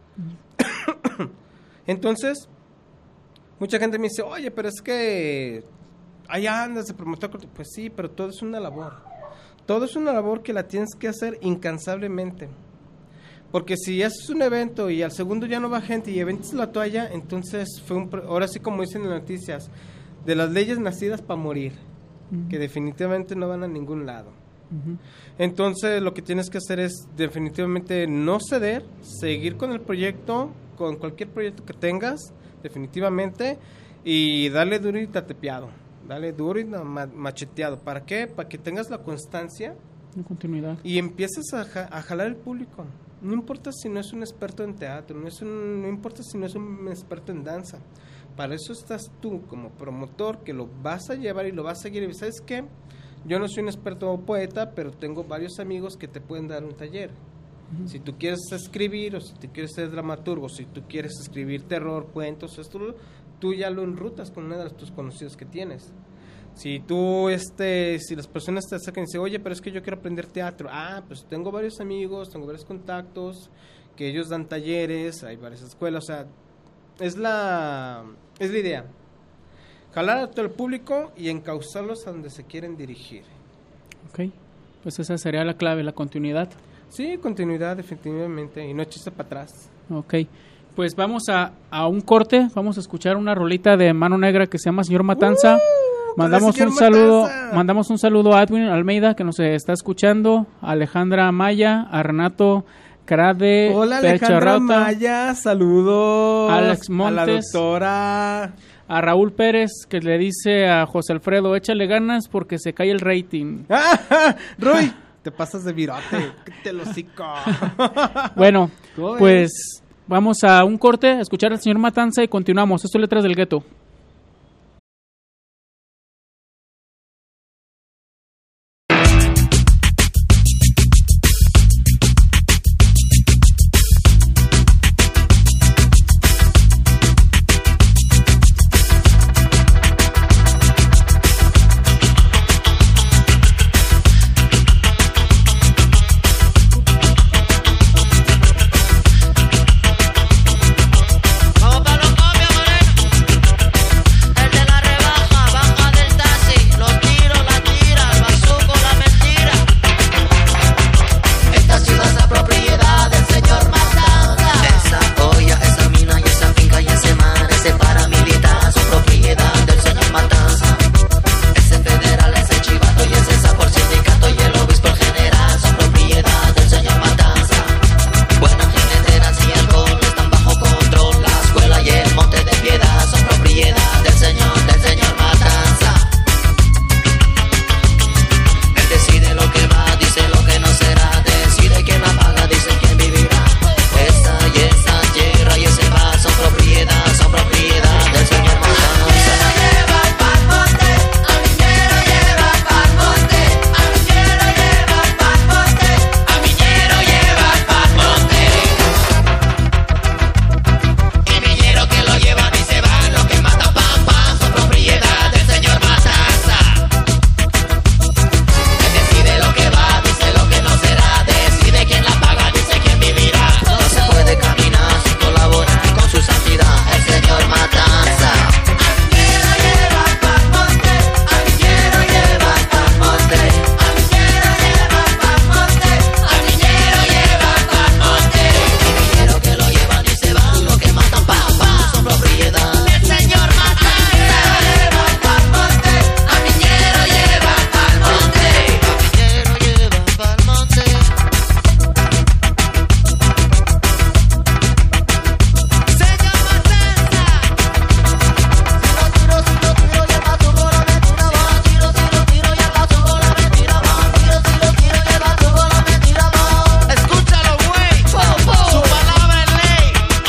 Entonces, mucha gente me dice, oye, pero es que allá andas de promotor. Pues sí, pero todo es una labor. Todo es una labor que la tienes que hacer incansablemente. Porque si haces un evento y al segundo ya no va gente y aventas la toalla, entonces ahora sí como dicen en las noticias, de las leyes nacidas para morir, que definitivamente no van a ningún lado. Entonces lo que tienes que hacer es definitivamente no ceder, seguir con el proyecto, con cualquier proyecto que tengas, definitivamente, y darle duro y tatepeado. Dale duro y macheteado. ¿Para qué? Para que tengas la constancia y continuidad. Y empieces a jalar el público. No importa si no es un experto en teatro, no importa si no es un experto en danza. Para eso estás tú como promotor que lo vas a llevar y lo vas a seguir. ¿Y sabes qué? Yo no soy un experto poeta, pero tengo varios amigos que te pueden dar un taller. Si tú quieres escribir o si tú quieres ser dramaturgo, si tú quieres escribir terror, cuentos, tú ya lo enrutas con uno de tus conocidos que tienes. Si si las personas te acercan y dicen, oye, pero es que yo quiero aprender teatro. Pues tengo varios amigos, tengo varios contactos, que ellos dan talleres, hay varias escuelas, o sea, es la idea. Jalar a todo el público y encauzarlos a donde se quieren dirigir. Ok, pues esa sería la clave, la continuidad. Sí, continuidad definitivamente, y no echarse para atrás. Ok. Pues vamos a un corte, vamos a escuchar una rolita de Mano Negra que se llama Señor Matanza. Mandamos un saludo a Edwin Almeida que nos está escuchando, a Alejandra Maya, a Renato Crade. Hola Alejandra Maya, saludos. Alex Montes, a la doctora, a Raúl Pérez, que le dice a José Alfredo, échale ganas porque se cae el rating. Roy, te pasas de virote, que te lo hocico. Bueno, ¿Cómo pues vamos a un corte, a escuchar al señor Matanza y continuamos. Esto es Letras del Gueto. Vamos pa' los copios, moreno. El de la rebaja, baja del taxi. Los tiros, la tira, el bazuco, la mentira. Esta ciudad es propiedad del señor Matanza. Esa olla, esa mina y esa finca y ese mar, ese paramilitar son propiedad del señor Matanza. Ese federal, ese chivato y ese sabor sindicato y el obispo el general son propiedad del señor Matanza. Buenas jineteras y alcohol están bajo control. La escuela y el monte de piedad son propiedad del señor Matanza. Él decide lo que va, dice lo que no será. Decide quién la paga, dice quién vivirá. Esa y esa tierra y ese bar son propiedad del señor Matanza. Lleva pa'l monte, a mi ñero lleva pa'l monte, a mi ñero lleva pa'l monte, a mi ñero lleva pa'l monte. Y mi ñero que lo llevan y se van, lo que matan pam pam son propiedad del señor Matanza. Él decide lo que va, dice lo que no será, decide quién la paga, dice quién vivirá. No se puede caminar sin colaborar con su santidad, el señor Matanza. A mi ñero lleva pa'l monte, a mi ñero lleva pa'l monte, a mi ñero lleva pa'l monte, a mi ñero lleva pa'l monte. Y mi ñero que lo llevan y se van, lo que matan pam pam son propiedad del señor Matanza. Lleva pa'l monte, a mi ñero lleva pa'l monte, a mi ñero lleva pa'l monte. Señor Matanza. Tiro y el bazuco la mentira va. Tiro y el bazuco la mentira va. Tiro y el bazuco la mentira va. Escúchalo, güey. Su palabra es ley.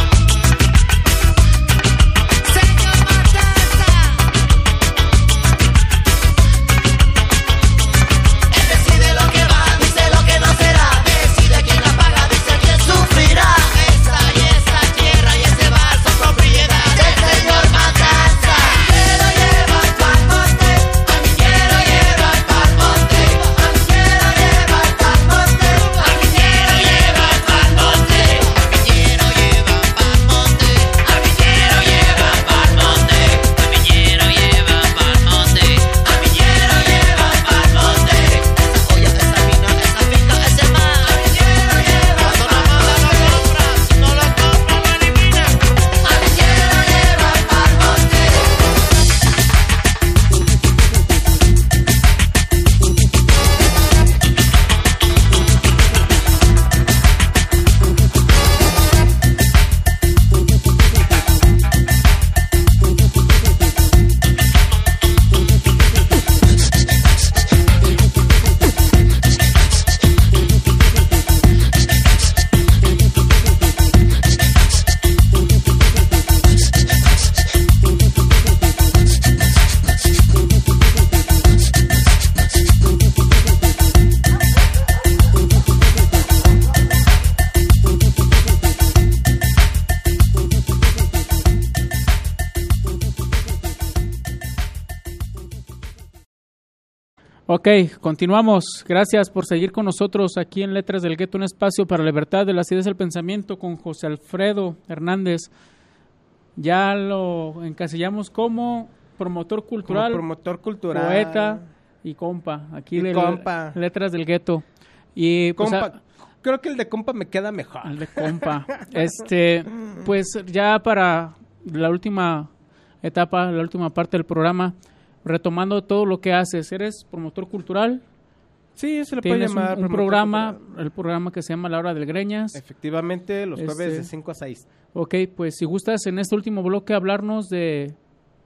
Señor Matanza. Él decide lo que va, dice lo que no será. Decide quién la paga, dice quién sufrirá. Esa y esa tierra y ese bar son propiedad del señor Matanza. Quiero llevar pa'l monte, a mi quiero llevar pa'l monte, a mi quiero llevar pa'l monte, a mi quiero llevar pa'l monte, a mi quiero llevar pa'l monte, a mi quiero llevar pa'l monte, a mi quiero llevar pa'l monte, a mi quiero llevar pa'l monte. Esa olla, esa mina, esa finca, ese mar, a mi quiero llevar pa'l monte. No lo compra, lo elimina. A mi quiero llevar pa'l monte. Ok, continuamos. Gracias por seguir con nosotros aquí en Letras del Gueto, un espacio para la libertad de las ideas del pensamiento con José Alfredo Hernández. Ya lo encasillamos como promotor cultural, poeta y compa. Aquí Y de compa. Letras del Gueto. Y pues, Compa. Creo que el de compa me queda mejor. el de compa. Pues ya para la última etapa, la última parte del programa, retomando todo lo que haces. Eres promotor cultural. Sí, se le puede Tienes llamar un promotor programa, cultural. el programa que se llama La Hora del Greñas. Efectivamente, los jueves de 5 a 6. Ok, pues si gustas en este último bloque hablarnos de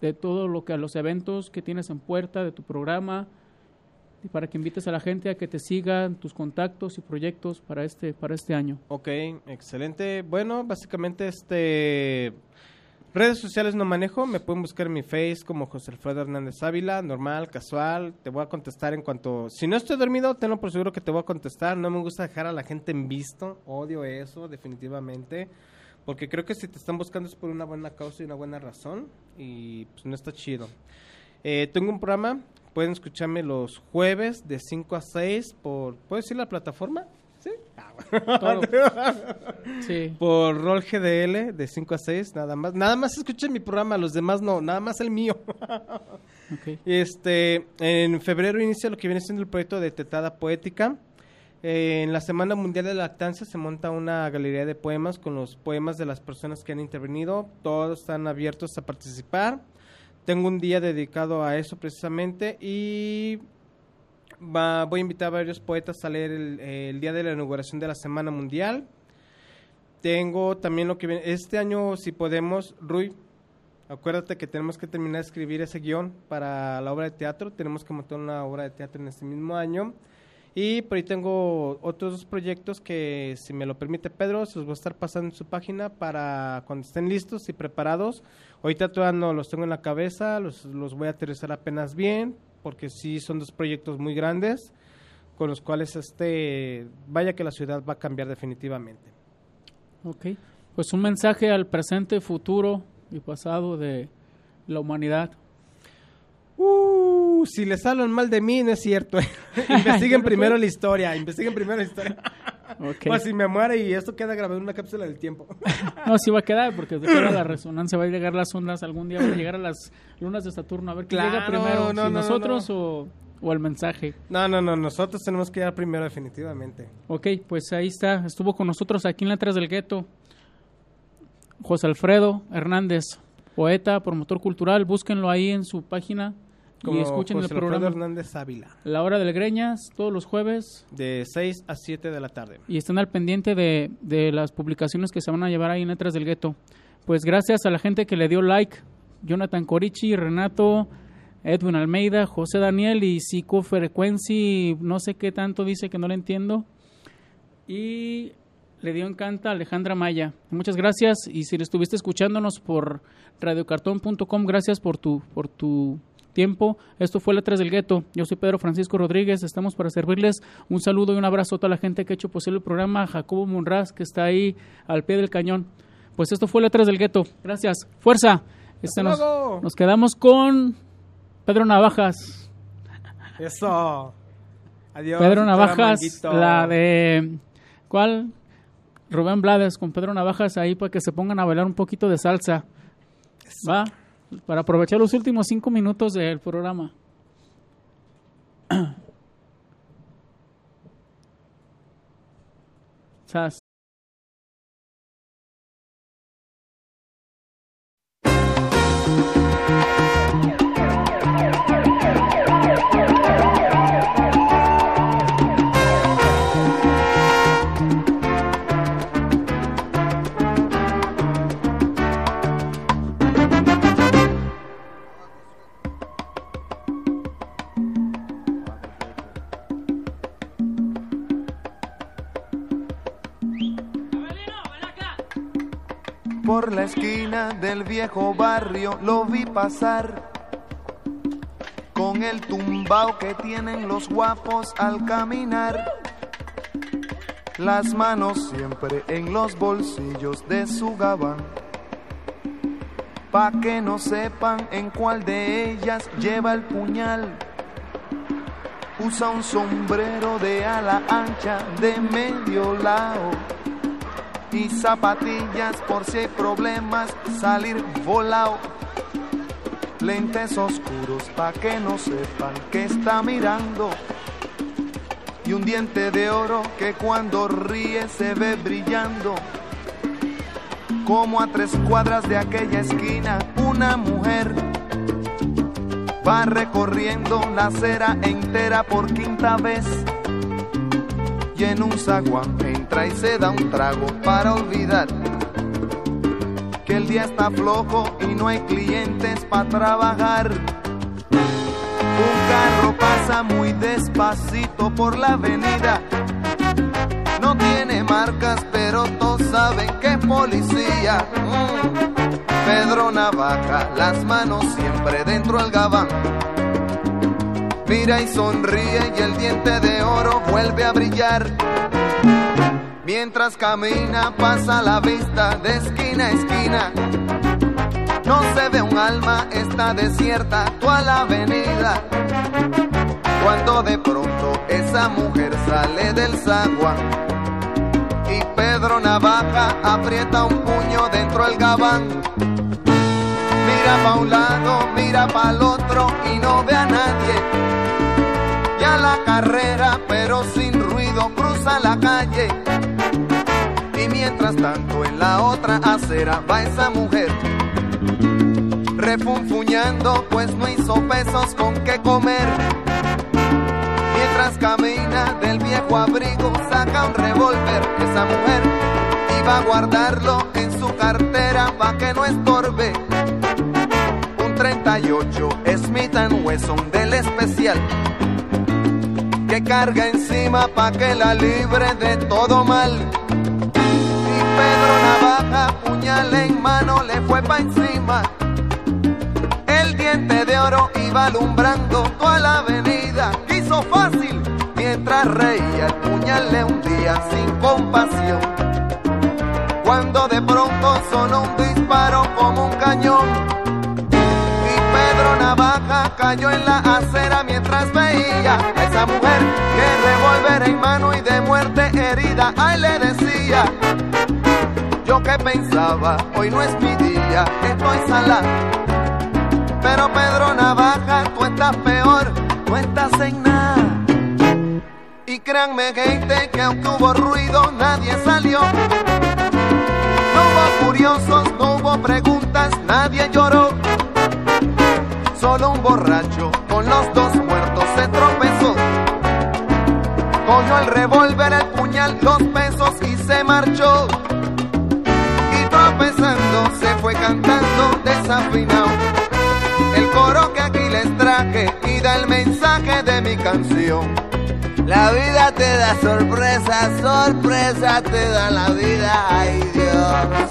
de todo lo que a los eventos que tienes en puerta, de tu programa, y para que invites a la gente a que te sigan tus contactos y proyectos para este año. Ok, excelente. Bueno, básicamente redes sociales no manejo, me pueden buscar en mi Face como José Alfredo Hernández Ávila, normal, casual, te voy a contestar en cuanto... Si no estoy dormido, tenlo por seguro que te voy a contestar, no me gusta dejar a la gente en visto, odio eso definitivamente, porque creo que si te están buscando es por una buena causa y una buena razón, y pues no está chido. Tengo un programa, pueden escucharme los jueves de 5 a 6 ¿puedo decir la plataforma? ¿Sí? Todo. Sí. Por Rol GDL de 5 a 6, nada más escuchen mi programa, los demás no, nada más el mío. Okay. En febrero inicia lo que viene siendo el proyecto de Tetada Poética. En la Semana Mundial de la Lactancia se monta una galería de poemas con los poemas de las personas que han intervenido, todos están abiertos a participar. Tengo un día dedicado a eso precisamente y voy a invitar a varios poetas a leer el día de la inauguración de la Semana Mundial. Tengo también lo que viene, este año si podemos, Rui, acuérdate que tenemos que terminar de escribir ese guión para la obra de teatro, tenemos que montar una obra de teatro en este mismo año. Y por ahí tengo otros 2 proyectos que, si me lo permite Pedro, se los voy a estar pasando en su página para cuando estén listos y preparados. Ahorita todavía no los tengo en la cabeza, los voy a aterrizar apenas bien, porque sí son 2 proyectos muy grandes, con los cuales vaya que la ciudad va a cambiar definitivamente. Ok, pues un mensaje al presente, futuro y pasado de la humanidad. Si les hablan mal de mí, no es cierto. Investiguen primero la historia. Okay. O si me muere y esto queda grabado en una cápsula del tiempo. No, sí va a quedar, porque de la resonancia va a llegar las ondas, algún día van a llegar a las lunas de Saturno. A ver quién llega primero, nosotros o el mensaje. No, nosotros tenemos que llegar primero definitivamente. Ok, pues ahí está, estuvo con nosotros aquí en Letras del Gueto José Alfredo Hernández, poeta, promotor cultural, búsquenlo ahí en su página. Como y escuchen José el programa Hernández Ávila. La Hora del Greñas, todos los jueves. De 6 a 7 de la tarde. Y estén al pendiente de las publicaciones que se van a llevar ahí en Letras del Gueto. Pues gracias a la gente que le dio like. Jonathan Corichi, Renato, Edwin Almeida, José Daniel y Psicofrequency, no sé qué tanto dice que no le entiendo. Y le dio encanta a Alejandra Maya. Muchas gracias. Y si le estuviste escuchándonos por radiocartón.com, gracias por tu tiempo. Esto fue Letras del Gueto. Yo soy Pedro Francisco Rodríguez. Estamos para servirles. Un saludo y un abrazo a toda la gente que ha hecho posible el programa. A Jacobo Munraz, que está ahí al pie del cañón. Pues esto fue Letras del Gueto. Gracias. ¡Fuerza! Nos quedamos con Pedro Navajas. Eso. Adiós. Pedro Navajas, la de... ¿Cuál? Rubén Blades con Pedro Navajas ahí para que se pongan a bailar un poquito de salsa. Eso. ¿Va? Para aprovechar los últimos 5 minutos del programa. Sas. Por la esquina del viejo barrio lo vi pasar, con el tumbao que tienen los guapos al caminar, las manos siempre en los bolsillos de su gabán, pa' que no sepan en cuál de ellas lleva el puñal. Usa un sombrero de ala ancha de medio lado y zapatillas por si hay problemas salir volado. Lentes oscuros pa' que no sepan que está mirando, y un diente de oro que cuando ríe se ve brillando. Como a 3 cuadras de aquella esquina una mujer va recorriendo la acera entera por 5ª vez, y en un zaguán entra y se da un trago para olvidar que el día está flojo y no hay clientes para trabajar. Un carro pasa muy despacito por la avenida. No tiene marcas, pero todos saben que es policía. Pedro Navaja, las manos siempre dentro del gabán. Mira y sonríe y el diente de oro vuelve a brillar. Mientras camina pasa la vista de esquina a esquina. No se ve un alma, está desierta toda la avenida. Cuando de pronto esa mujer sale del zaguán y Pedro Navaja aprieta un puño dentro del gabán. Mira pa' un lado, mira pa' el otro y no ve a nadie. Ya la carrera, pero sin ruido, cruza la calle. Y mientras tanto en la otra acera va esa mujer refunfuñando, pues no hizo pesos con qué comer. Mientras camina del viejo abrigo saca un revólver. Esa mujer iba a guardarlo en su cartera pa' que no estorbe. Un 38 Smith & Wesson del especial que carga encima pa' que la libre de todo mal. Y Pedro Navaja, puñal en mano, le fue pa' encima. El diente de oro iba alumbrando toda la avenida. Quiso fácil, mientras reía, el puñal le hundía sin compasión. Cuando de pronto sonó un disparo como un cañón. Y Pedro Navaja cayó en la acera mientras veía a esa mujer que revólver en mano y de muerte herida. Ay, le decía, yo que pensaba, hoy no es mi día, estoy salado. Pero Pedro Navaja, tú estás peor, no estás en nada. Y créanme gente que aunque hubo ruido nadie salió. No hubo curiosos, no hubo preguntas, nadie lloró. Solo un borracho con los dos muertos se tropezó. Cogió el revólver, el puñal, los pesos y se marchó. Y tropezando se fue cantando desafinado el coro que aquí les traje y da el mensaje de mi canción. La vida te da sorpresa, sorpresa te da la vida, ay Dios.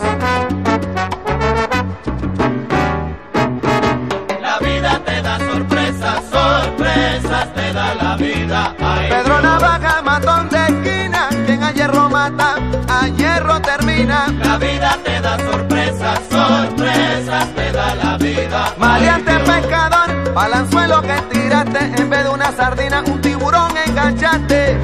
La vida te da sorpresas, sorpresas te da la vida, ay Pedro Dios. Navaja, matón de esquina, quien a hierro mata, a hierro termina. La vida te da sorpresas, sorpresas te da la vida. Maleante pescador, balanzuelo que tiraste, en vez de una sardina, un tiburón enganchaste.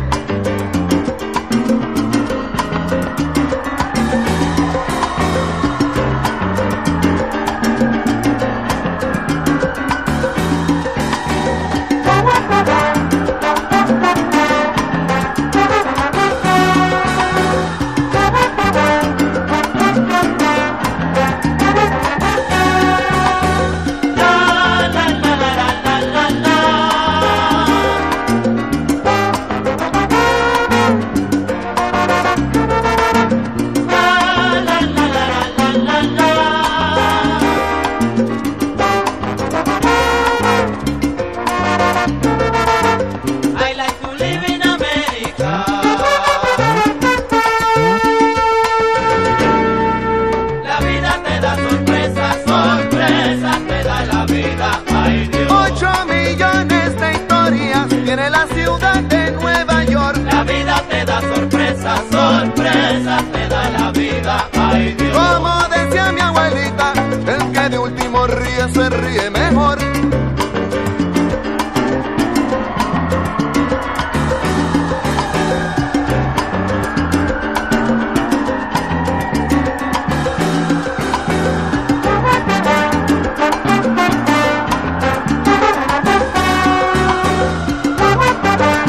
Se ríe mejor.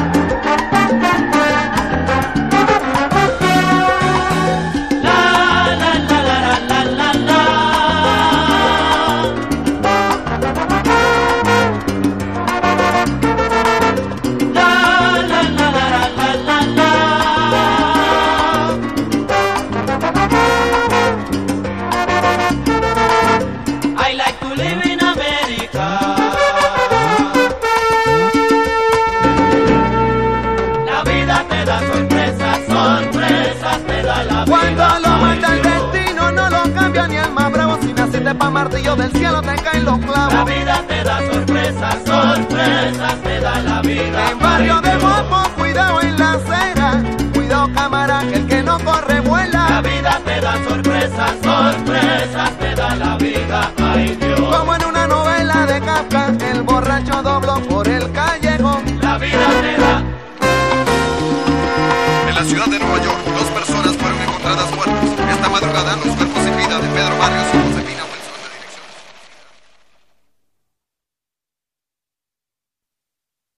La pa' martillo del cielo te caen los clavos. La vida te da sorpresas, sorpresas te da la vida. En barrio de Mopo, cuidado en la acera, cuidado cámara, que el que no corre vuela. La vida te da sorpresas, sorpresas te da la vida, ay Dios. Como en una novela de Kafka, el borracho dobló por el